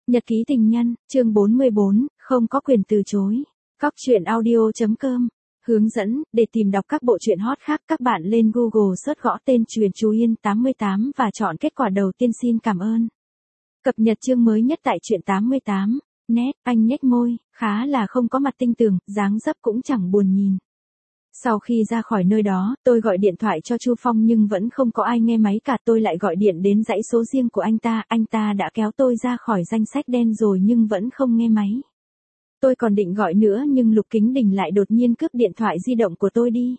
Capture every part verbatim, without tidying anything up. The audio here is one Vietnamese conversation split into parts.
Nhật ký tình nhân, chương bốn mươi bốn, không có quyền từ chối. Cóc truyện audio.com. Hướng dẫn, để tìm đọc các bộ truyện hot khác các bạn lên Google search gõ tên truyện Chú Yên tám mươi tám và chọn kết quả đầu tiên xin cảm ơn. Cập nhật chương mới nhất tại truyện tám mươi tám. Nét, anh nhếch môi, khá là không có mặt tinh tường, dáng dấp cũng chẳng buồn nhìn. Sau khi ra khỏi nơi đó, tôi gọi điện thoại cho Chu Phong nhưng vẫn không có ai nghe máy cả. Tôi lại gọi điện đến dãy số riêng của anh ta, anh ta đã kéo tôi ra khỏi danh sách đen rồi nhưng vẫn không nghe máy. Tôi còn định gọi nữa nhưng Lục Kính Đình lại đột nhiên cướp điện thoại di động của tôi đi.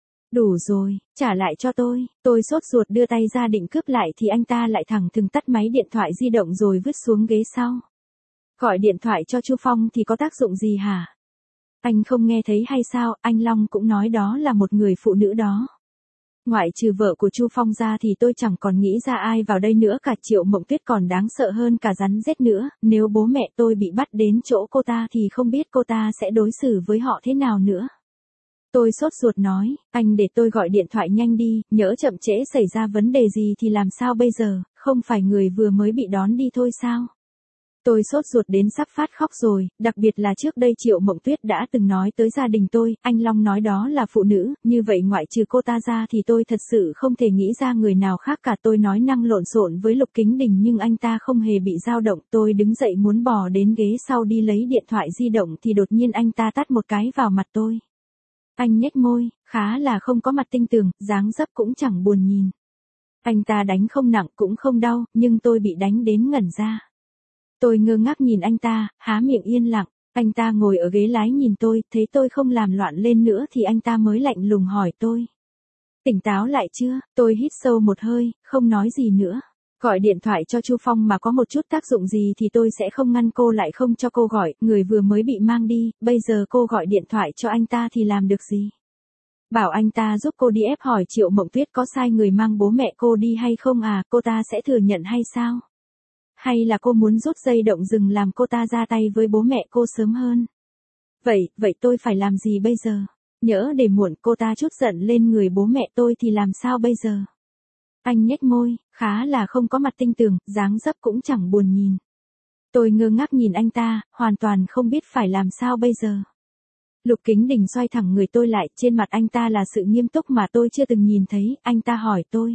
Đủ rồi, trả lại cho tôi. Tôi sốt ruột đưa tay ra định cướp lại thì anh ta lại thẳng thừng tắt máy điện thoại di động rồi vứt xuống ghế sau. Gọi điện thoại cho Chu Phong thì có tác dụng gì hả? Anh không nghe thấy hay sao? Anh Long cũng nói đó là một người phụ nữ đó. Ngoại trừ vợ của Chu Phong ra thì tôi chẳng còn nghĩ ra ai vào đây nữa cả. Triệu Mộng Tuyết còn đáng sợ hơn cả rắn rết nữa. Nếu bố mẹ tôi bị bắt đến chỗ cô ta thì không biết cô ta sẽ đối xử với họ thế nào nữa. Tôi sốt ruột nói, anh để tôi gọi điện thoại nhanh đi, nhỡ chậm trễ xảy ra vấn đề gì thì làm sao bây giờ, không phải người vừa mới bị đón đi thôi sao? Tôi sốt ruột đến sắp phát khóc rồi, đặc biệt là trước đây Triệu Mộng Tuyết đã từng nói tới gia đình tôi, anh Long nói đó là phụ nữ, như vậy ngoại trừ cô ta ra thì tôi thật sự không thể nghĩ ra người nào khác cả. Tôi nói năng lộn xộn với Lục Kính Đình nhưng anh ta không hề bị dao động. Tôi đứng dậy muốn bò đến ghế sau đi lấy điện thoại di động thì đột nhiên anh ta tát một cái vào mặt tôi. Anh nhếch môi, khá là không có mặt tinh tường, dáng dấp cũng chẳng buồn nhìn. Anh ta đánh không nặng cũng không đau, nhưng tôi bị đánh đến ngẩn ra. Tôi ngơ ngác nhìn anh ta, há miệng yên lặng. Anh ta ngồi ở ghế lái nhìn tôi, thấy tôi không làm loạn lên nữa thì anh ta mới lạnh lùng hỏi tôi. Tỉnh táo lại chưa? Tôi hít sâu một hơi, không nói gì nữa. Gọi điện thoại cho Chu Phong mà có một chút tác dụng gì thì tôi sẽ không ngăn cô lại không cho cô gọi, người vừa mới bị mang đi, bây giờ cô gọi điện thoại cho anh ta thì làm được gì? Bảo anh ta giúp cô đi ép hỏi Triệu Mộng Tuyết có sai người mang bố mẹ cô đi hay không à, cô ta sẽ thừa nhận hay sao? Hay là cô muốn rút dây động rừng làm cô ta ra tay với bố mẹ cô sớm hơn? Vậy, vậy tôi phải làm gì bây giờ? Nhỡ để muộn cô ta trút giận lên người bố mẹ tôi thì làm sao bây giờ? Anh nhếch môi, khá là không có mặt tinh tường, dáng dấp cũng chẳng buồn nhìn. Tôi ngơ ngác nhìn anh ta, hoàn toàn không biết phải làm sao bây giờ. Lục Kính Đình xoay thẳng người tôi lại, trên mặt anh ta là sự nghiêm túc mà tôi chưa từng nhìn thấy. Anh ta hỏi tôi.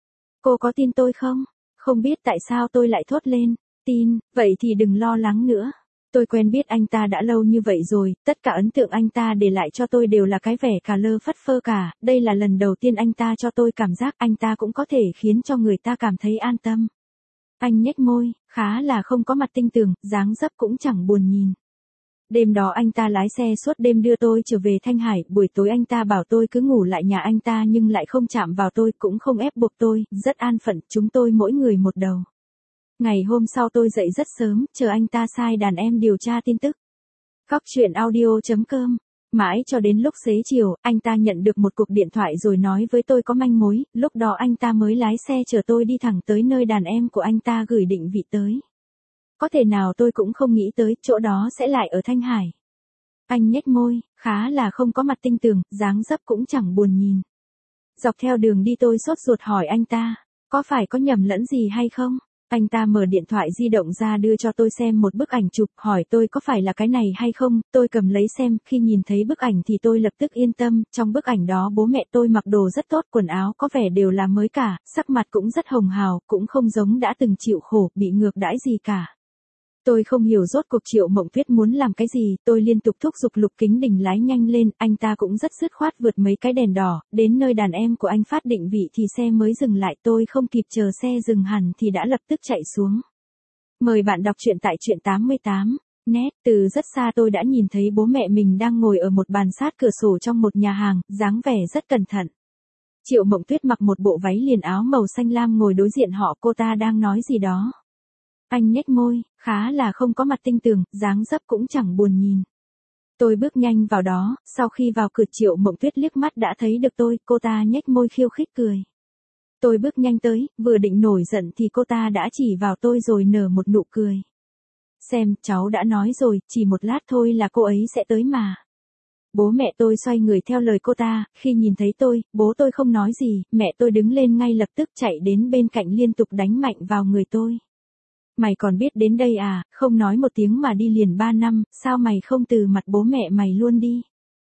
Cô có tin tôi không? Không biết tại sao tôi lại thốt lên. Tin, vậy thì đừng lo lắng nữa. Tôi quen biết anh ta đã lâu như vậy rồi, tất cả ấn tượng anh ta để lại cho tôi đều là cái vẻ cà lơ phất phơ cả. Đây là lần đầu tiên anh ta cho tôi cảm giác anh ta cũng có thể khiến cho người ta cảm thấy an tâm. Anh nhếch môi, khá là không có mặt tinh tường, dáng dấp cũng chẳng buồn nhìn. Đêm đó anh ta lái xe suốt đêm đưa tôi trở về Thanh Hải, buổi tối anh ta bảo tôi cứ ngủ lại nhà anh ta nhưng lại không chạm vào tôi, cũng không ép buộc tôi, rất an phận, chúng tôi mỗi người một đầu. Ngày hôm sau tôi dậy rất sớm, chờ anh ta sai đàn em điều tra tin tức. Cóc truyện audio.com. Mãi cho đến lúc xế chiều, anh ta nhận được một cuộc điện thoại rồi nói với tôi có manh mối, lúc đó anh ta mới lái xe chở tôi đi thẳng tới nơi đàn em của anh ta gửi định vị tới. Có thể nào tôi cũng không nghĩ tới, chỗ đó sẽ lại ở Thanh Hải. Anh nhếch môi, khá là không có mặt tinh tường, dáng dấp cũng chẳng buồn nhìn. Dọc theo đường đi tôi sốt ruột hỏi anh ta, có phải có nhầm lẫn gì hay không? Anh ta mở điện thoại di động ra đưa cho tôi xem một bức ảnh chụp, hỏi tôi có phải là cái này hay không, tôi cầm lấy xem, khi nhìn thấy bức ảnh thì tôi lập tức yên tâm, trong bức ảnh đó bố mẹ tôi mặc đồ rất tốt, quần áo có vẻ đều là mới cả, sắc mặt cũng rất hồng hào, cũng không giống đã từng chịu khổ, bị ngược đãi gì cả. Tôi không hiểu rốt cuộc Triệu Mộng Tuyết muốn làm cái gì, tôi liên tục thúc giục Lục Kính Đình lái nhanh lên, anh ta cũng rất dứt khoát vượt mấy cái đèn đỏ, đến nơi đàn em của anh phát định vị thì xe mới dừng lại, tôi không kịp chờ xe dừng hẳn thì đã lập tức chạy xuống. Mời bạn đọc truyện tại truyện tám mươi tám. Nét, từ rất xa tôi đã nhìn thấy bố mẹ mình đang ngồi ở một bàn sát cửa sổ trong một nhà hàng, dáng vẻ rất cẩn thận. Triệu Mộng Tuyết mặc một bộ váy liền áo màu xanh lam ngồi đối diện họ, cô ta đang nói gì đó. Anh nhếch môi, khá là không có mặt tinh tường, dáng dấp cũng chẳng buồn nhìn. Tôi bước nhanh vào đó, sau khi vào cửa Triệu Mộng Tuyết liếc mắt đã thấy được tôi, cô ta nhếch môi khiêu khích cười. Tôi bước nhanh tới, vừa định nổi giận thì cô ta đã chỉ vào tôi rồi nở một nụ cười. Xem, cháu đã nói rồi, chỉ một lát thôi là cô ấy sẽ tới mà. Bố mẹ tôi xoay người theo lời cô ta, khi nhìn thấy tôi, bố tôi không nói gì, mẹ tôi đứng lên ngay lập tức chạy đến bên cạnh liên tục đánh mạnh vào người tôi. Mày còn biết đến đây à, không nói một tiếng mà đi liền ba năm, sao mày không từ mặt bố mẹ mày luôn đi.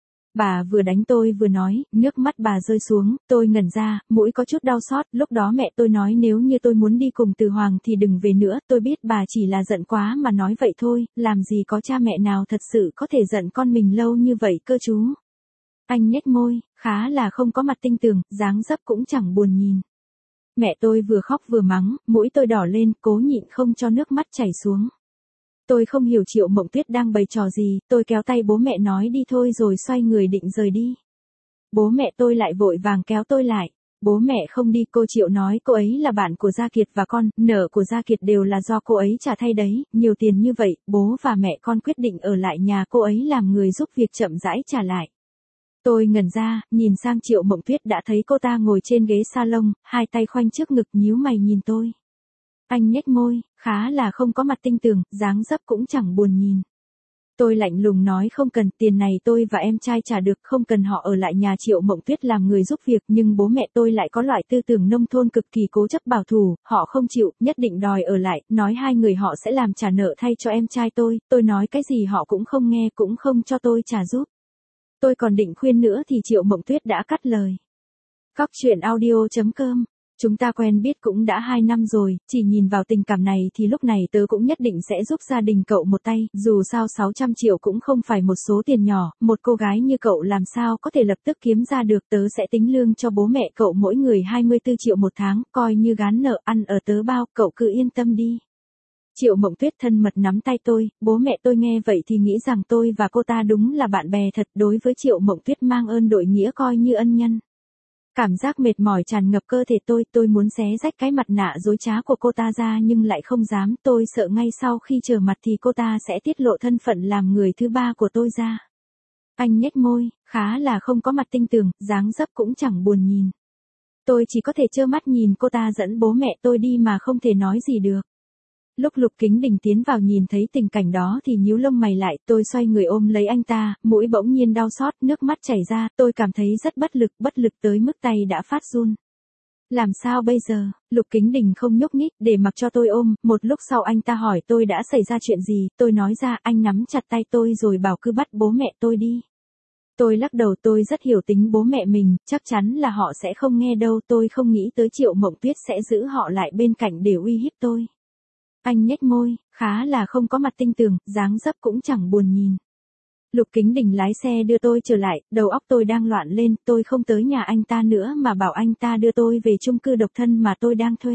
Bà vừa đánh tôi vừa nói, nước mắt bà rơi xuống, tôi ngẩn ra, mũi có chút đau xót, lúc đó mẹ tôi nói nếu như tôi muốn đi cùng Từ Hoàng thì đừng về nữa, tôi biết bà chỉ là giận quá mà nói vậy thôi, làm gì có cha mẹ nào thật sự có thể giận con mình lâu như vậy cơ chú. Anh nhếch môi, khá là không có mặt tinh tường, dáng dấp cũng chẳng buồn nhìn. Mẹ tôi vừa khóc vừa mắng, mũi tôi đỏ lên, cố nhịn không cho nước mắt chảy xuống. Tôi không hiểu Triệu Mộng Tuyết đang bày trò gì, tôi kéo tay bố mẹ nói đi thôi rồi xoay người định rời đi. Bố mẹ tôi lại vội vàng kéo tôi lại. Bố mẹ không đi, cô Triệu nói cô ấy là bạn của Gia Kiệt và con, nợ của Gia Kiệt đều là do cô ấy trả thay đấy, nhiều tiền như vậy, bố và mẹ con quyết định ở lại nhà cô ấy làm người giúp việc chậm rãi trả lại. Tôi ngẩn ra, nhìn sang Triệu Mộng Tuyết đã thấy cô ta ngồi trên ghế salon, hai tay khoanh trước ngực nhíu mày nhìn tôi. Anh nhếch môi, khá là không có mặt tinh tường, dáng dấp cũng chẳng buồn nhìn. Tôi lạnh lùng nói không cần, tiền này tôi và em trai trả được, không cần họ ở lại nhà Triệu Mộng Tuyết làm người giúp việc, nhưng bố mẹ tôi lại có loại tư tưởng nông thôn cực kỳ cố chấp bảo thủ, họ không chịu, nhất định đòi ở lại, nói hai người họ sẽ làm trả nợ thay cho em trai tôi, tôi nói cái gì họ cũng không nghe, cũng không cho tôi trả giúp. Tôi còn định khuyên nữa thì Triệu Mộng Tuyết đã cắt lời. Cóc truyện audio chấm com. Chúng ta quen biết cũng đã hai năm rồi, chỉ nhìn vào tình cảm này thì lúc này tớ cũng nhất định sẽ giúp gia đình cậu một tay, dù sao sáu trăm triệu cũng không phải một số tiền nhỏ, một cô gái như cậu làm sao có thể lập tức kiếm ra được, tớ sẽ tính lương cho bố mẹ cậu mỗi người hai mươi tư triệu một tháng, coi như gán nợ, ăn ở tớ bao, cậu cứ yên tâm đi. Triệu Mộng Tuyết thân mật nắm tay tôi, bố mẹ tôi nghe vậy thì nghĩ rằng tôi và cô ta đúng là bạn bè thật, đối với Triệu Mộng Tuyết mang ơn đội nghĩa coi như ân nhân. Cảm giác mệt mỏi tràn ngập cơ thể tôi, tôi muốn xé rách cái mặt nạ dối trá của cô ta ra nhưng lại không dám, tôi sợ ngay sau khi trở mặt thì cô ta sẽ tiết lộ thân phận làm người thứ ba của tôi ra. Anh nhếch môi, khá là không có mặt tinh tường, dáng dấp cũng chẳng buồn nhìn. Tôi chỉ có thể trơ mắt nhìn cô ta dẫn bố mẹ tôi đi mà không thể nói gì được. Lúc Lục Kính Đình tiến vào nhìn thấy tình cảnh đó thì nhíu lông mày lại, tôi xoay người ôm lấy anh ta, mũi bỗng nhiên đau xót, nước mắt chảy ra, tôi cảm thấy rất bất lực, bất lực tới mức tay đã phát run. Làm sao bây giờ? Lục Kính Đình không nhúc nhích, để mặc cho tôi ôm, một lúc sau anh ta hỏi tôi đã xảy ra chuyện gì, tôi nói ra, anh nắm chặt tay tôi rồi bảo cứ bắt bố mẹ tôi đi. Tôi lắc đầu, tôi rất hiểu tính bố mẹ mình, chắc chắn là họ sẽ không nghe đâu, tôi không nghĩ tới Triệu Mộng Tuyết sẽ giữ họ lại bên cạnh để uy hiếp tôi. Anh nhếch môi, khá là không có mặt tinh tường, dáng dấp cũng chẳng buồn nhìn. Lục Kính Đình lái xe đưa tôi trở lại, đầu óc tôi đang loạn lên, tôi không tới nhà anh ta nữa mà bảo anh ta đưa tôi về chung cư độc thân mà tôi đang thuê.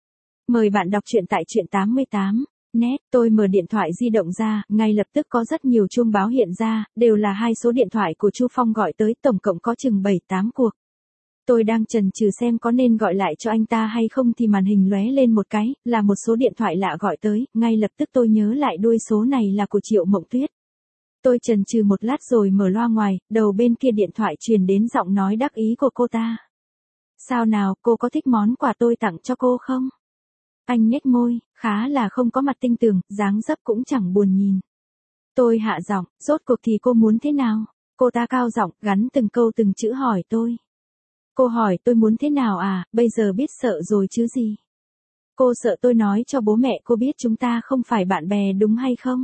Mời bạn đọc truyện tại truyện tám mươi tám. Net, tôi mở điện thoại di động ra, ngay lập tức có rất nhiều chuông báo hiện ra, đều là hai số điện thoại của Chu Phong gọi tới, tổng cộng có chừng bảy tám cuộc. Tôi đang chần chừ xem có nên gọi lại cho anh ta hay không thì màn hình lóe lên một cái, là một số điện thoại lạ gọi tới, ngay lập tức tôi nhớ lại đuôi số này là của Triệu Mộng Tuyết. Tôi chần chừ một lát rồi mở loa ngoài, đầu bên kia điện thoại truyền đến giọng nói đắc ý của cô ta. Sao nào, cô có thích món quà tôi tặng cho cô không? Anh nhếch môi, khá là không có mặt tinh tường, dáng dấp cũng chẳng buồn nhìn. Tôi hạ giọng, rốt cuộc thì cô muốn thế nào? Cô ta cao giọng, gắn từng câu từng chữ hỏi tôi. Cô hỏi tôi muốn thế nào à, bây giờ biết sợ rồi chứ gì? Cô sợ tôi nói cho bố mẹ cô biết chúng ta không phải bạn bè đúng hay không?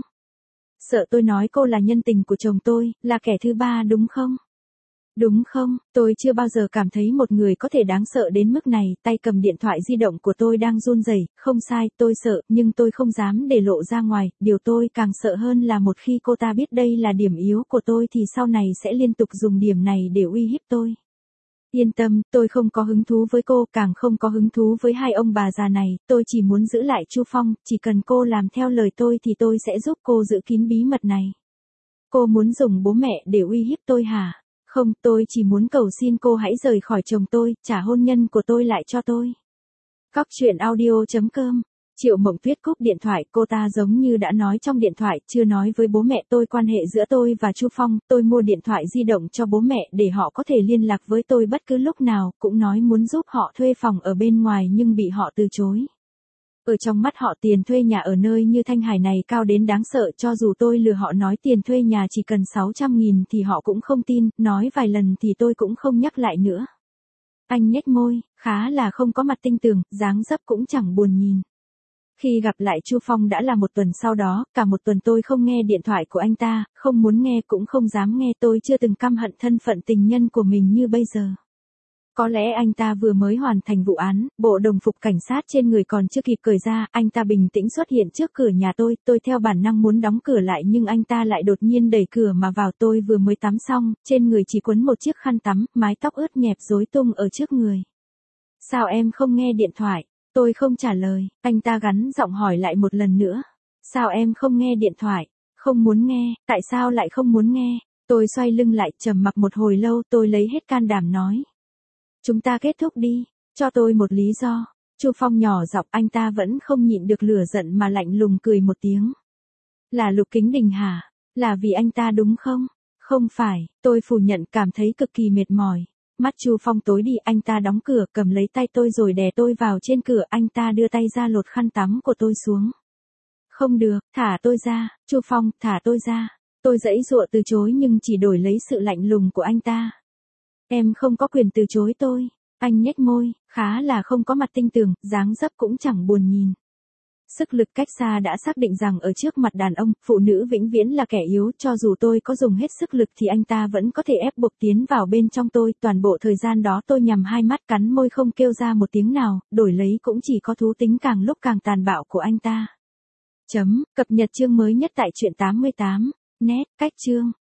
Sợ tôi nói cô là nhân tình của chồng tôi, là kẻ thứ ba đúng không? Đúng không, tôi chưa bao giờ cảm thấy một người có thể đáng sợ đến mức này, tay cầm điện thoại di động của tôi đang run rẩy, không sai, tôi sợ, nhưng tôi không dám để lộ ra ngoài, điều tôi càng sợ hơn là một khi cô ta biết đây là điểm yếu của tôi thì sau này sẽ liên tục dùng điểm này để uy hiếp tôi. Yên tâm, tôi không có hứng thú với cô, càng không có hứng thú với hai ông bà già này, tôi chỉ muốn giữ lại Chu Phong, chỉ cần cô làm theo lời tôi thì tôi sẽ giúp cô giữ kín bí mật này. Cô muốn dùng bố mẹ để uy hiếp tôi hả? Không, tôi chỉ muốn cầu xin cô hãy rời khỏi chồng tôi, trả hôn nhân của tôi lại cho tôi. Cóc truyện audio chấm com. Triệu Mộng Tuyết cúp điện thoại, cô ta giống như đã nói trong điện thoại, chưa nói với bố mẹ tôi quan hệ giữa tôi và Chu Phong, tôi mua điện thoại di động cho bố mẹ để họ có thể liên lạc với tôi bất cứ lúc nào, cũng nói muốn giúp họ thuê phòng ở bên ngoài nhưng bị họ từ chối. Ở trong mắt họ tiền thuê nhà ở nơi như Thanh Hải này cao đến đáng sợ, cho dù tôi lừa họ nói tiền thuê nhà chỉ cần sáu trăm nghìn thì họ cũng không tin, nói vài lần thì tôi cũng không nhắc lại nữa. Anh nhếch môi, khá là không có mặt tinh tường, dáng dấp cũng chẳng buồn nhìn. Khi gặp lại Chu Phong đã là một tuần sau đó, cả một tuần tôi không nghe điện thoại của anh ta, không muốn nghe cũng không dám nghe, tôi chưa từng căm hận thân phận tình nhân của mình như bây giờ. Có lẽ anh ta vừa mới hoàn thành vụ án, bộ đồng phục cảnh sát trên người còn chưa kịp cởi ra, anh ta bình tĩnh xuất hiện trước cửa nhà tôi, tôi theo bản năng muốn đóng cửa lại nhưng anh ta lại đột nhiên đẩy cửa mà vào. Tôi vừa mới tắm xong, trên người chỉ quấn một chiếc khăn tắm, mái tóc ướt nhẹp rối tung ở trước người. Sao em không nghe điện thoại? Tôi không trả lời, anh ta gắn giọng hỏi lại một lần nữa. Sao em không nghe điện thoại? Không muốn nghe, tại sao lại không muốn nghe? Tôi xoay lưng lại trầm mặc một hồi lâu, tôi lấy hết can đảm nói. Chúng ta kết thúc đi, cho tôi một lý do. Chu Phong nhỏ giọng, anh ta vẫn không nhịn được lửa giận mà lạnh lùng cười một tiếng. Là Lục Kính Đình hả? Là vì anh ta đúng không? Không phải, tôi phủ nhận, cảm thấy cực kỳ mệt mỏi. Mắt Chu Phong tối đi, anh ta đóng cửa, cầm lấy tay tôi rồi đè tôi vào trên cửa, anh ta đưa tay ra lột khăn tắm của tôi xuống. Không được, thả tôi ra, Chu Phong, thả tôi ra. Tôi giãy giụa từ chối nhưng chỉ đổi lấy sự lạnh lùng của anh ta. Em không có quyền từ chối tôi. Anh nhếch môi, khá là không có mặt tinh tường, dáng dấp cũng chẳng buồn nhìn. Sức lực cách xa đã xác định rằng ở trước mặt đàn ông, phụ nữ vĩnh viễn là kẻ yếu, cho dù tôi có dùng hết sức lực thì anh ta vẫn có thể ép buộc tiến vào bên trong tôi. Toàn bộ thời gian đó tôi nhắm hai mắt cắn môi không kêu ra một tiếng nào, đổi lấy cũng chỉ có thú tính càng lúc càng tàn bạo của anh ta. Chấm, cập nhật chương mới nhất tại truyện tám mươi tám, net, cách chương.